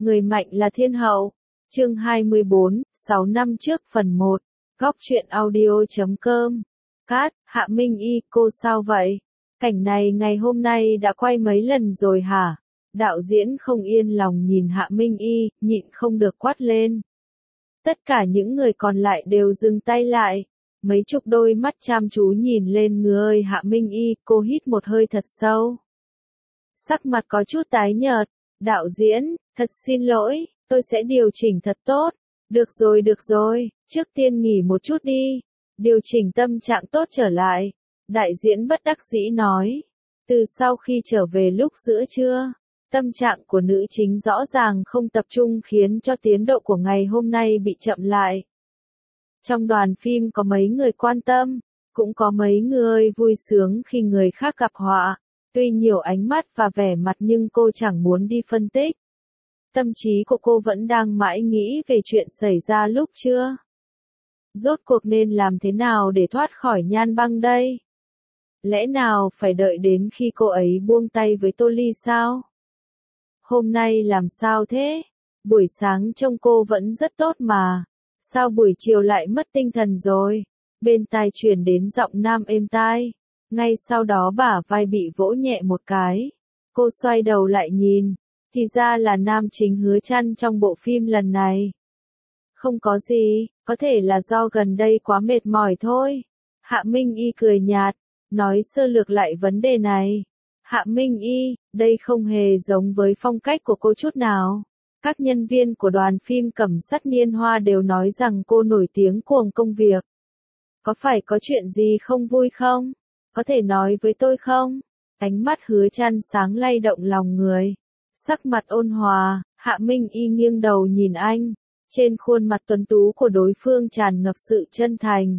Người mạnh là thiên hậu. Chương 24, 6 năm trước phần 1. Góc truyện audio.com. Cát, Hạ Minh Y, cô sao vậy? Cảnh này ngày hôm nay đã quay mấy lần rồi hả? Đạo diễn không yên lòng nhìn Hạ Minh Y, nhịn không được quát lên. Tất cả những người còn lại đều dừng tay lại. Mấy chục đôi mắt chăm chú nhìn lên người Hạ Minh Y, cô hít một hơi thật sâu. Sắc mặt có chút tái nhợt. Đạo diễn, thật xin lỗi, tôi sẽ điều chỉnh thật tốt. Được rồi, trước tiên nghỉ một chút đi. Điều chỉnh tâm trạng tốt trở lại. Đại diễn bất đắc dĩ nói. Từ sau khi trở về lúc giữa trưa, tâm trạng của nữ chính rõ ràng không tập trung khiến cho tiến độ của ngày hôm nay bị chậm lại. Trong đoàn phim có mấy người quan tâm, cũng có mấy người vui sướng khi người khác gặp họa. Tuy nhiều ánh mắt và vẻ mặt nhưng cô chẳng muốn đi phân tích. Tâm trí của cô vẫn đang mãi nghĩ về chuyện xảy ra lúc trưa. Rốt cuộc nên làm thế nào để thoát khỏi Nhan Băng đây? Lẽ nào phải đợi đến khi cô ấy buông tay với Tô Ly sao? Hôm nay làm sao thế? Buổi sáng trông cô vẫn rất tốt mà. Sao buổi chiều lại mất tinh thần rồi? Bên tai truyền đến giọng nam êm tai. Ngay sau đó bả vai bị vỗ nhẹ một cái. Cô xoay đầu lại nhìn. Thì ra là nam chính Hứa Trăn trong bộ phim lần này. Không có gì, có thể là do gần đây quá mệt mỏi thôi. Hạ Minh Y cười nhạt, nói sơ lược lại vấn đề này. Hạ Minh Y, đây không hề giống với phong cách của cô chút nào. Các nhân viên của đoàn phim Cẩm Sắt Niên Hoa đều nói rằng cô nổi tiếng cuồng công việc. Có phải có chuyện gì không vui không? Có thể nói với tôi không? Ánh mắt Hứa Trăn sáng lay động lòng người. Sắc mặt ôn hòa, Hạ Minh Y nghiêng đầu nhìn anh. Trên khuôn mặt tuấn tú của đối phương tràn ngập sự chân thành.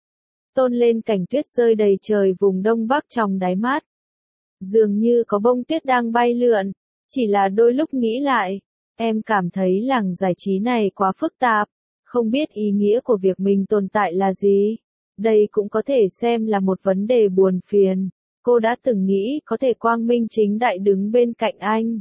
Tôn lên cảnh tuyết rơi đầy trời vùng Đông Bắc trong đáy mắt. Dường như có bông tuyết đang bay lượn. Chỉ là đôi lúc nghĩ lại, em cảm thấy làng giải trí này quá phức tạp. Không biết ý nghĩa của việc mình tồn tại là gì. Đây cũng có thể xem là một vấn đề buồn phiền. Cô đã từng nghĩ có thể quang minh chính đại đứng bên cạnh anh.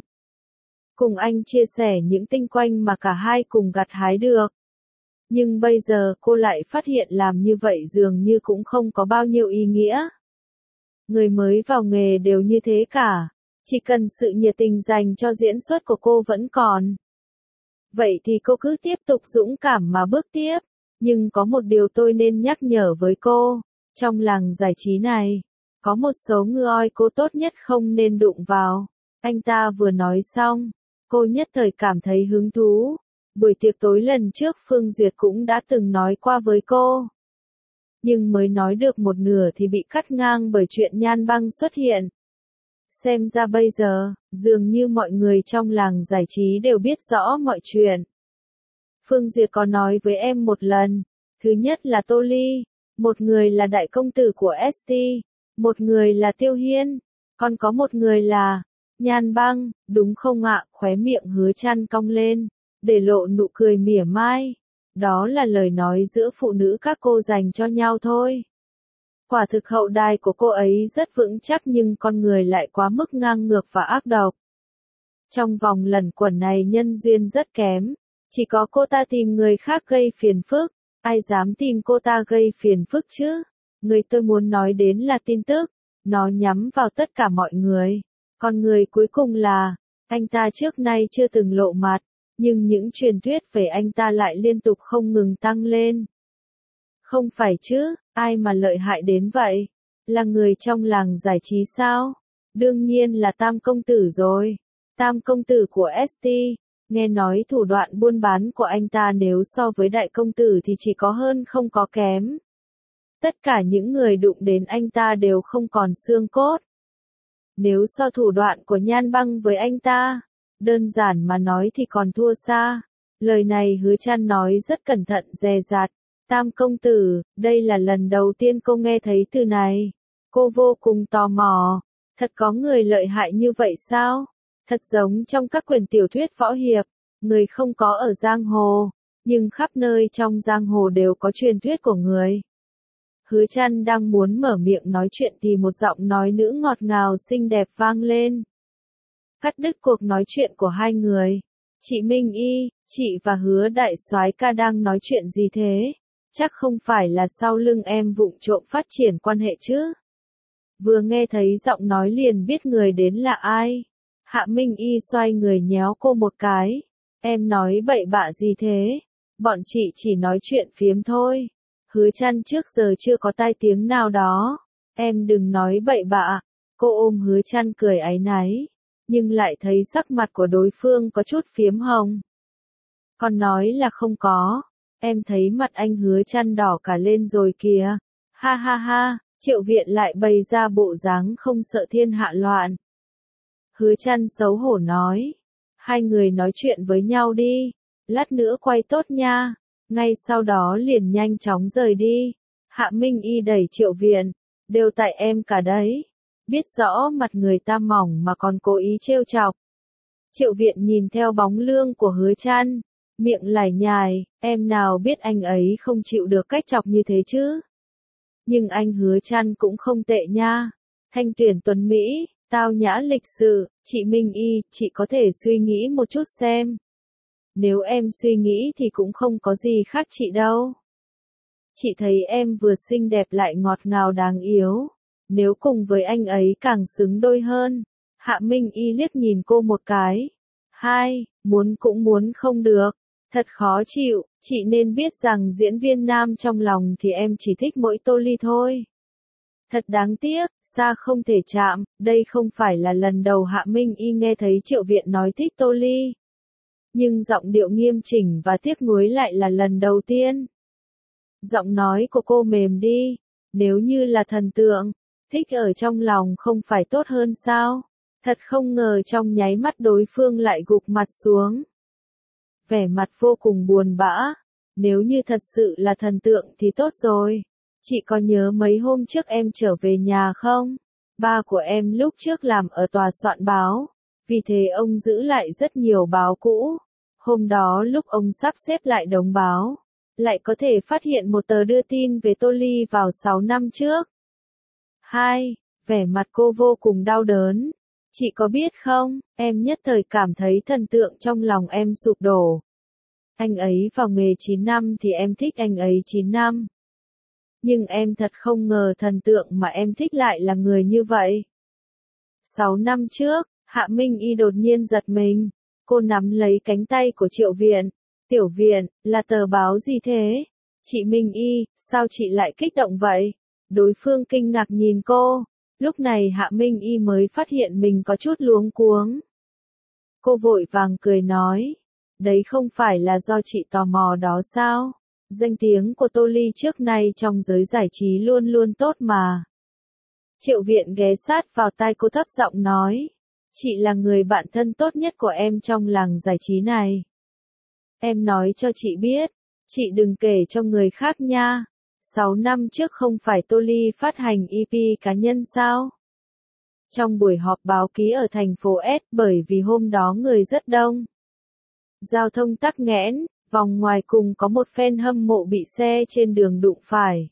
Cùng anh chia sẻ những tinh quanh mà cả hai cùng gặt hái được. Nhưng bây giờ cô lại phát hiện làm như vậy dường như cũng không có bao nhiêu ý nghĩa. Người mới vào nghề đều như thế cả. Chỉ cần sự nhiệt tình dành cho diễn xuất của cô vẫn còn. Vậy thì cô cứ tiếp tục dũng cảm mà bước tiếp. Nhưng có một điều tôi nên nhắc nhở với cô. Trong làng giải trí này, có một số người cô tốt nhất không nên đụng vào. Anh ta vừa nói xong. Cô nhất thời cảm thấy hứng thú. Buổi tiệc tối lần trước Phương Duyệt cũng đã từng nói qua với cô. Nhưng mới nói được một nửa thì bị cắt ngang bởi chuyện Nhan Băng xuất hiện. Xem ra bây giờ, dường như mọi người trong làng giải trí đều biết rõ mọi chuyện. Phương Duyệt có nói với em một lần. Thứ nhất là Tô Ly. Một người là đại công tử của ST. Một người là Tiêu Hiên. Còn có một người là Nhan Băng, đúng không ạ? Khóe miệng Hứa Trăn cong lên, để lộ nụ cười mỉa mai. Đó là lời nói giữa phụ nữ các cô dành cho nhau thôi. Quả thực hậu đài của cô ấy rất vững chắc nhưng con người lại quá mức ngang ngược và ác độc. Trong vòng lẩn quẩn này nhân duyên rất kém. Chỉ có cô ta tìm người khác gây phiền phức. Ai dám tìm cô ta gây phiền phức chứ? Người tôi muốn nói đến là tin tức. Nó nhắm vào tất cả mọi người. Còn người cuối cùng là, anh ta trước nay chưa từng lộ mặt, nhưng những truyền thuyết về anh ta lại liên tục không ngừng tăng lên. Không phải chứ, ai mà lợi hại đến vậy? Là người trong làng giải trí sao? Đương nhiên là Tam Công Tử rồi. Tam Công Tử của ST, nghe nói thủ đoạn buôn bán của anh ta nếu so với Đại Công Tử thì chỉ có hơn không có kém. Tất cả những người đụng đến anh ta đều không còn xương cốt. Nếu so thủ đoạn của Nhan Băng với anh ta, đơn giản mà nói thì còn thua xa. Lời này Hứa Trăn nói rất cẩn thận dè dặt. Tam Công Tử, đây là lần đầu tiên cô nghe thấy từ này. Cô vô cùng tò mò. Thật có người lợi hại như vậy sao? Thật giống trong các quyển tiểu thuyết võ hiệp, người không có ở giang hồ, nhưng khắp nơi trong giang hồ đều có truyền thuyết của người. Hứa Trăn đang muốn mở miệng nói chuyện thì một giọng nói nữ ngọt ngào xinh đẹp vang lên. Cắt đứt cuộc nói chuyện của hai người. Chị Minh Y, chị và Hứa đại soái ca đang nói chuyện gì thế? Chắc không phải là sau lưng em vụng trộm phát triển quan hệ chứ? Vừa nghe thấy giọng nói liền biết người đến là ai. Hạ Minh Y xoay người nhéo cô một cái. Em nói bậy bạ gì thế? Bọn chị chỉ nói chuyện phiếm thôi. Hứa Trăn trước giờ chưa có tai tiếng nào đó. Em đừng nói bậy bạ. Cô ôm Hứa Trăn cười áy náy. Nhưng lại thấy sắc mặt của đối phương có chút phiếm hồng. Còn nói là không có. Em thấy mặt anh Hứa Trăn đỏ cả lên rồi kìa. Ha ha ha, Triệu Viện lại bày ra bộ dáng không sợ thiên hạ loạn. Hứa Trăn xấu hổ nói. Hai người nói chuyện với nhau đi. Lát nữa quay tốt nha. Ngay sau đó liền nhanh chóng rời đi. Hạ Minh Y đẩy Triệu Viện. Đều tại em cả đấy. Biết rõ mặt người ta mỏng mà còn cố ý trêu chọc. Triệu Viện nhìn theo bóng lưng của Hứa Trăn. Miệng lải nhải, em nào biết anh ấy không chịu được cách chọc như thế chứ. Nhưng anh Hứa Trăn cũng không tệ nha. Thanh tuyển tuấn Mỹ, tao nhã lịch sự, chị Minh Y, chị có thể suy nghĩ một chút xem. Nếu em suy nghĩ thì cũng không có gì khác chị đâu. Chị thấy em vừa xinh đẹp lại ngọt ngào đáng yếu. Nếu cùng với anh ấy càng xứng đôi hơn. Hạ Minh Y liếc nhìn cô một cái. Hai, muốn cũng muốn không được. Thật khó chịu, chị nên biết rằng diễn viên nam trong lòng thì em chỉ thích mỗi Tô Ly thôi. Thật đáng tiếc, xa không thể chạm, đây không phải là lần đầu Hạ Minh Y nghe thấy Triệu Viện nói thích Tô Ly. Nhưng giọng điệu nghiêm chỉnh và tiếc nuối lại là lần đầu tiên. Giọng nói của cô mềm đi, nếu như là thần tượng, thích ở trong lòng không phải tốt hơn sao? Thật không ngờ trong nháy mắt đối phương lại gục mặt xuống. Vẻ mặt vô cùng buồn bã, nếu như thật sự là thần tượng thì tốt rồi. Chị có nhớ mấy hôm trước em trở về nhà không? Ba của em lúc trước làm ở tòa soạn báo, vì thế ông giữ lại rất nhiều báo cũ. Hôm đó lúc ông sắp xếp lại đống báo, lại có thể phát hiện một tờ đưa tin về Tô Ly vào 6 năm trước. Hai, vẻ mặt cô vô cùng đau đớn. Chị có biết không, em nhất thời cảm thấy thần tượng trong lòng em sụp đổ. Anh ấy vào nghề 9 năm thì em thích anh ấy 9 năm. Nhưng em thật không ngờ thần tượng mà em thích lại là người như vậy. 6 năm trước, Hạ Minh Y đột nhiên giật mình. Cô nắm lấy cánh tay của Triệu Viện. Tiểu Viện, là tờ báo gì thế? Chị Minh Y, sao chị lại kích động vậy? Đối phương kinh ngạc nhìn cô. Lúc này Hạ Minh Y mới phát hiện mình có chút luống cuống. Cô vội vàng cười nói. Đấy không phải là do chị tò mò đó sao? Danh tiếng của Tô Ly trước nay trong giới giải trí luôn luôn tốt mà. Triệu Viện ghé sát vào tai cô thấp giọng nói. Chị là người bạn thân tốt nhất của em trong làng giải trí này. Em nói cho chị biết, chị đừng kể cho người khác nha. 6 năm trước không phải Tô Ly phát hành EP cá nhân sao? Trong buổi họp báo ký ở thành phố S bởi vì hôm đó người rất đông. Giao thông tắc nghẽn, vòng ngoài cùng có một fan hâm mộ bị xe trên đường đụng phải.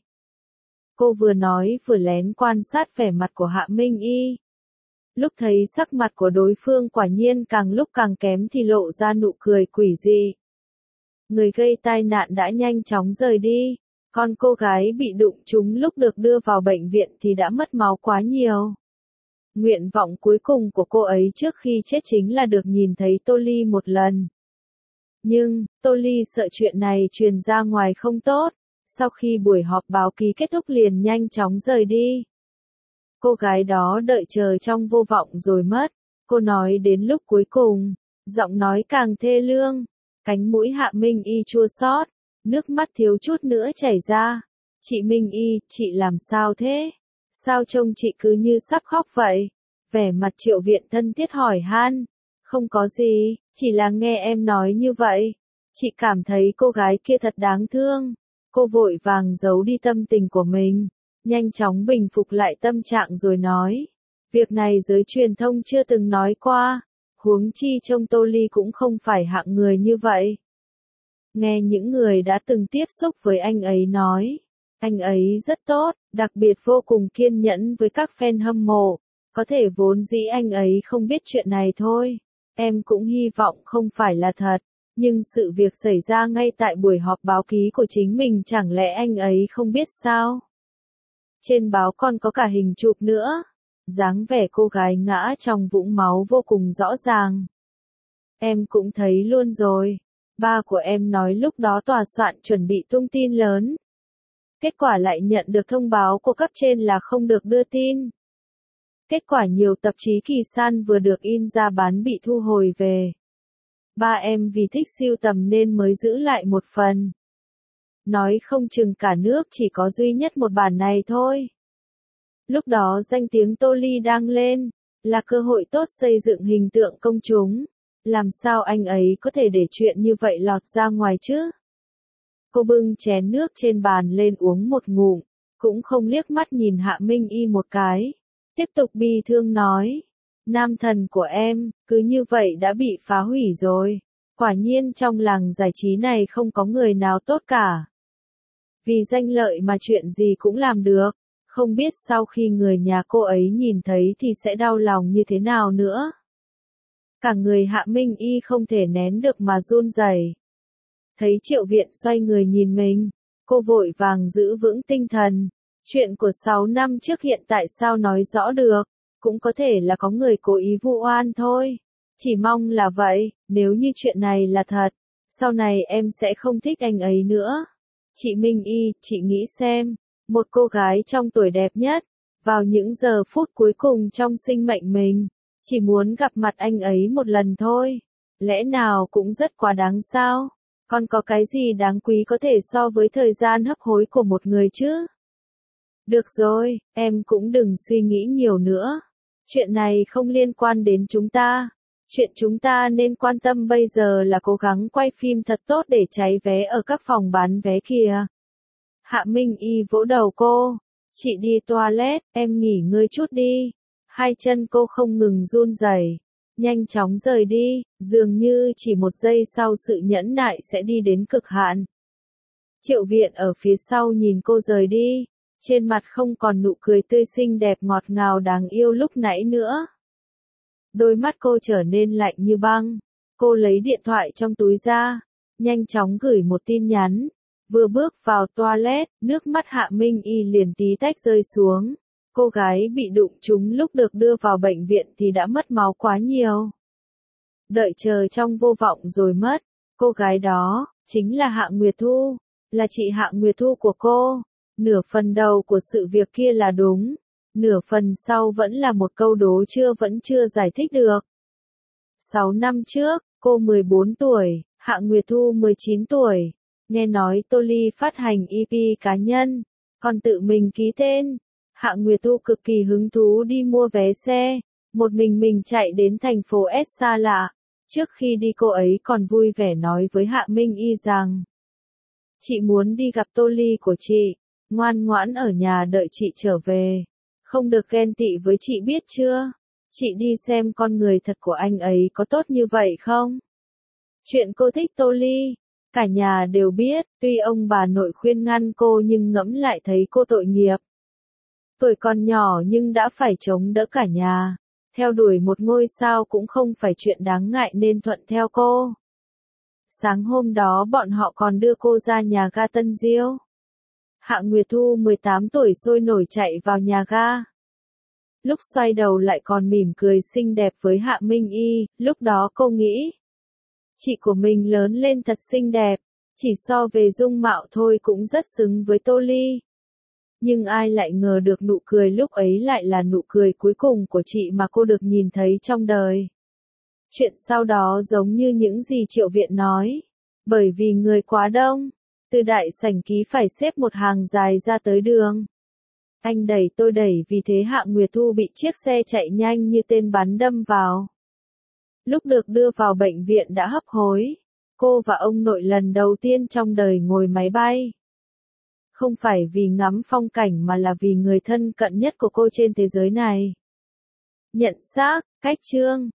Cô vừa nói vừa lén quan sát vẻ mặt của Hạ Minh Y. Lúc thấy sắc mặt của đối phương quả nhiên càng lúc càng kém thì lộ ra nụ cười quỷ dị. Người gây tai nạn đã nhanh chóng rời đi, còn cô gái bị đụng trúng lúc được đưa vào bệnh viện thì đã mất máu quá nhiều. Nguyện vọng cuối cùng của cô ấy trước khi chết chính là được nhìn thấy Tô Ly một lần. Nhưng, Tô Ly sợ chuyện này truyền ra ngoài không tốt, sau khi buổi họp báo ký kết thúc liền nhanh chóng rời đi. Cô gái đó đợi chờ trong vô vọng rồi mất, cô nói đến lúc cuối cùng, giọng nói càng thê lương, cánh mũi Hạ Minh Y chua xót, nước mắt thiếu chút nữa chảy ra. Chị Minh Y, chị làm sao thế? Sao trông chị cứ như sắp khóc vậy? Vẻ mặt Triệu Viện thân thiết hỏi han. Không có gì, chỉ là nghe em nói như vậy. Chị cảm thấy cô gái kia thật đáng thương. Cô vội vàng giấu đi tâm tình của mình, nhanh chóng bình phục lại tâm trạng rồi nói. Việc này giới truyền thông chưa từng nói qua, huống chi trông Tô Ly cũng không phải hạng người như vậy. Nghe những người đã từng tiếp xúc với anh ấy nói, anh ấy rất tốt, đặc biệt vô cùng kiên nhẫn với các fan hâm mộ, có thể vốn dĩ anh ấy không biết chuyện này thôi. Em cũng hy vọng không phải là thật, nhưng sự việc xảy ra ngay tại buổi họp báo ký của chính mình, chẳng lẽ anh ấy không biết sao? Trên báo còn có cả hình chụp nữa. Dáng vẻ cô gái ngã trong vũng máu vô cùng rõ ràng. Em cũng thấy luôn rồi. Ba của em nói lúc đó tòa soạn chuẩn bị tung tin lớn. Kết quả lại nhận được thông báo của cấp trên là không được đưa tin. Kết quả nhiều tạp chí kỳ san vừa được in ra bán bị thu hồi về. Ba em vì thích sưu tầm nên mới giữ lại một phần. Nói không chừng cả nước chỉ có duy nhất một bản này thôi. Lúc đó danh tiếng Tô Ly đang lên, là cơ hội tốt xây dựng hình tượng công chúng. Làm sao anh ấy có thể để chuyện như vậy lọt ra ngoài chứ? Cô bưng chén nước trên bàn lên uống một ngụm, cũng không liếc mắt nhìn Hạ Minh Y một cái. Tiếp tục bi thương nói, nam thần của em, cứ như vậy đã bị phá hủy rồi. Quả nhiên trong làng giải trí này không có người nào tốt cả. Vì danh lợi mà chuyện gì cũng làm được, không biết sau khi người nhà cô ấy nhìn thấy thì sẽ đau lòng như thế nào nữa. Cả người Hạ Minh Y không thể nén được mà run rẩy. Thấy Triệu Viện xoay người nhìn mình, cô vội vàng giữ vững tinh thần. Chuyện của 6 năm trước hiện tại sao nói rõ được, cũng có thể là có người cố ý vu oan thôi. Chỉ mong là vậy, nếu như chuyện này là thật, sau này em sẽ không thích anh ấy nữa. Chị Minh Y, chị nghĩ xem, một cô gái trong tuổi đẹp nhất, vào những giờ phút cuối cùng trong sinh mệnh mình, chỉ muốn gặp mặt anh ấy một lần thôi. Lẽ nào cũng rất quá đáng sao? Còn có cái gì đáng quý có thể so với thời gian hấp hối của một người chứ? Được rồi, em cũng đừng suy nghĩ nhiều nữa. Chuyện này không liên quan đến chúng ta. Chuyện chúng ta nên quan tâm bây giờ là cố gắng quay phim thật tốt để cháy vé ở các phòng bán vé kìa. Hạ Minh Y vỗ đầu cô. Chị đi toilet, em nghỉ ngơi chút đi. Hai chân cô không ngừng run rẩy, nhanh chóng rời đi, dường như chỉ một giây sau sự nhẫn nại sẽ đi đến cực hạn. Triệu Viện ở phía sau nhìn cô rời đi, trên mặt không còn nụ cười tươi xinh đẹp ngọt ngào đáng yêu lúc nãy nữa. Đôi mắt cô trở nên lạnh như băng, cô lấy điện thoại trong túi ra, nhanh chóng gửi một tin nhắn. Vừa bước vào toilet, nước mắt Hạ Minh Y liền tí tách rơi xuống. Cô gái bị đụng trúng lúc được đưa vào bệnh viện thì đã mất máu quá nhiều. Đợi chờ trong vô vọng rồi mất. Cô gái đó, chính là Hạ Nguyệt Thu, là chị Hạ Nguyệt Thu của cô. Nửa phần đầu của sự việc kia là đúng, nửa phần sau vẫn là một câu đố vẫn chưa giải thích được. 6 năm trước, cô 14 tuổi, Hạ Nguyệt Thu 19 tuổi. Nghe nói Tô Ly phát hành EP cá nhân, còn tự mình ký tên. Hạ Nguyệt Thu cực kỳ hứng thú đi mua vé xe, một mình chạy đến thành phố S xa lạ. Trước khi đi cô ấy còn vui vẻ nói với Hạ Minh Y rằng, chị muốn đi gặp Tô Ly của chị, ngoan ngoãn ở nhà đợi chị trở về, không được ghen tị với chị biết chưa? Chị đi xem con người thật của anh ấy có tốt như vậy không? Chuyện cô thích Tô Ly, cả nhà đều biết, tuy ông bà nội khuyên ngăn cô nhưng ngẫm lại thấy cô tội nghiệp. Tuổi còn nhỏ nhưng đã phải chống đỡ cả nhà, theo đuổi một ngôi sao cũng không phải chuyện đáng ngại nên thuận theo cô. Sáng hôm đó bọn họ còn đưa cô ra nhà ga Tân Diêu. Hạ Nguyệt Thu 18 tuổi sôi nổi chạy vào nhà ga. Lúc xoay đầu lại còn mỉm cười xinh đẹp với Hạ Minh Y, lúc đó cô nghĩ, chị của mình lớn lên thật xinh đẹp, chỉ so về dung mạo thôi cũng rất xứng với Tô Ly. Nhưng ai lại ngờ được nụ cười lúc ấy lại là nụ cười cuối cùng của chị mà cô được nhìn thấy trong đời. Chuyện sau đó giống như những gì Triệu Viện nói, bởi vì người quá đông, từ đại sảnh ký phải xếp một hàng dài ra tới đường. Anh đẩy tôi đẩy vì thế Hạ Nguyệt Thu bị chiếc xe chạy nhanh như tên bắn đâm vào. Lúc được đưa vào bệnh viện đã hấp hối, cô và ông nội lần đầu tiên trong đời ngồi máy bay. Không phải vì ngắm phong cảnh mà là vì người thân cận nhất của cô trên thế giới này. Nhận xác, cách chương.